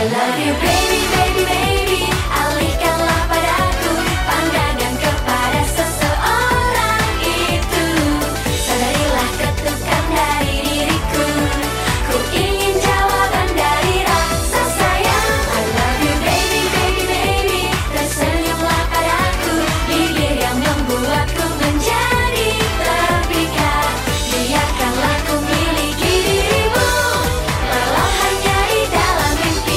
love you baby, baby, baby. Alihkanlah padaku pandangan kepada seseorang itu. Sadarilah ketukan dari diriku. Ku ingin jawaban dari rasa sayang. I love you baby, baby, baby. Tersenyumlah padaku, bibir yang membuatku menjadi terpikat. Biarkanlah ku miliki dirimu perlahannya di dalam mimpi.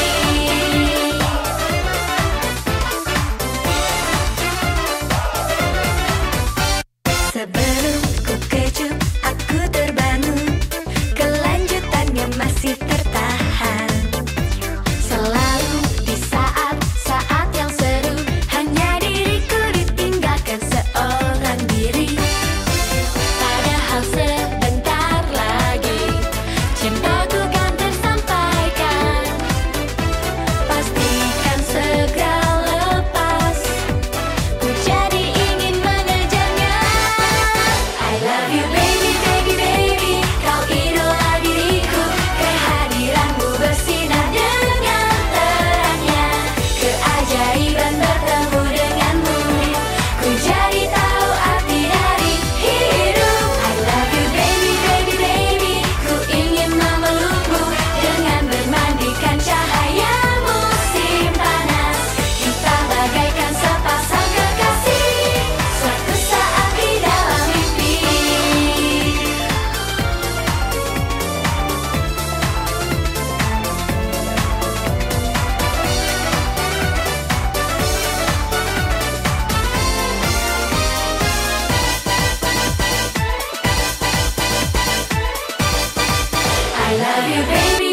Sebelum ku kejut, aku terbangun. Kelanjutannya masih tertahan. Selalu di saat-saat yang seru, hanya diriku ditinggalkan seorang diri. Padahal sebentar lagi cintaku kan tersampaikan. Pastikan segera lepas, ku jadi ingin mengejarnya. I love you baby, baby, baby. Kau idola diriku, kehadiranmu bersinar dengan terangnya. Keajaiban bertemu denganmu, ku jadi tahu arti dari hidup. I love you baby, baby, baby. Ku ingin memelukmu dengan bermandikan cahaya musim panas. Kita bagaikan sepasang kekasih, suatu saat di dalam mimpi. I love you baby,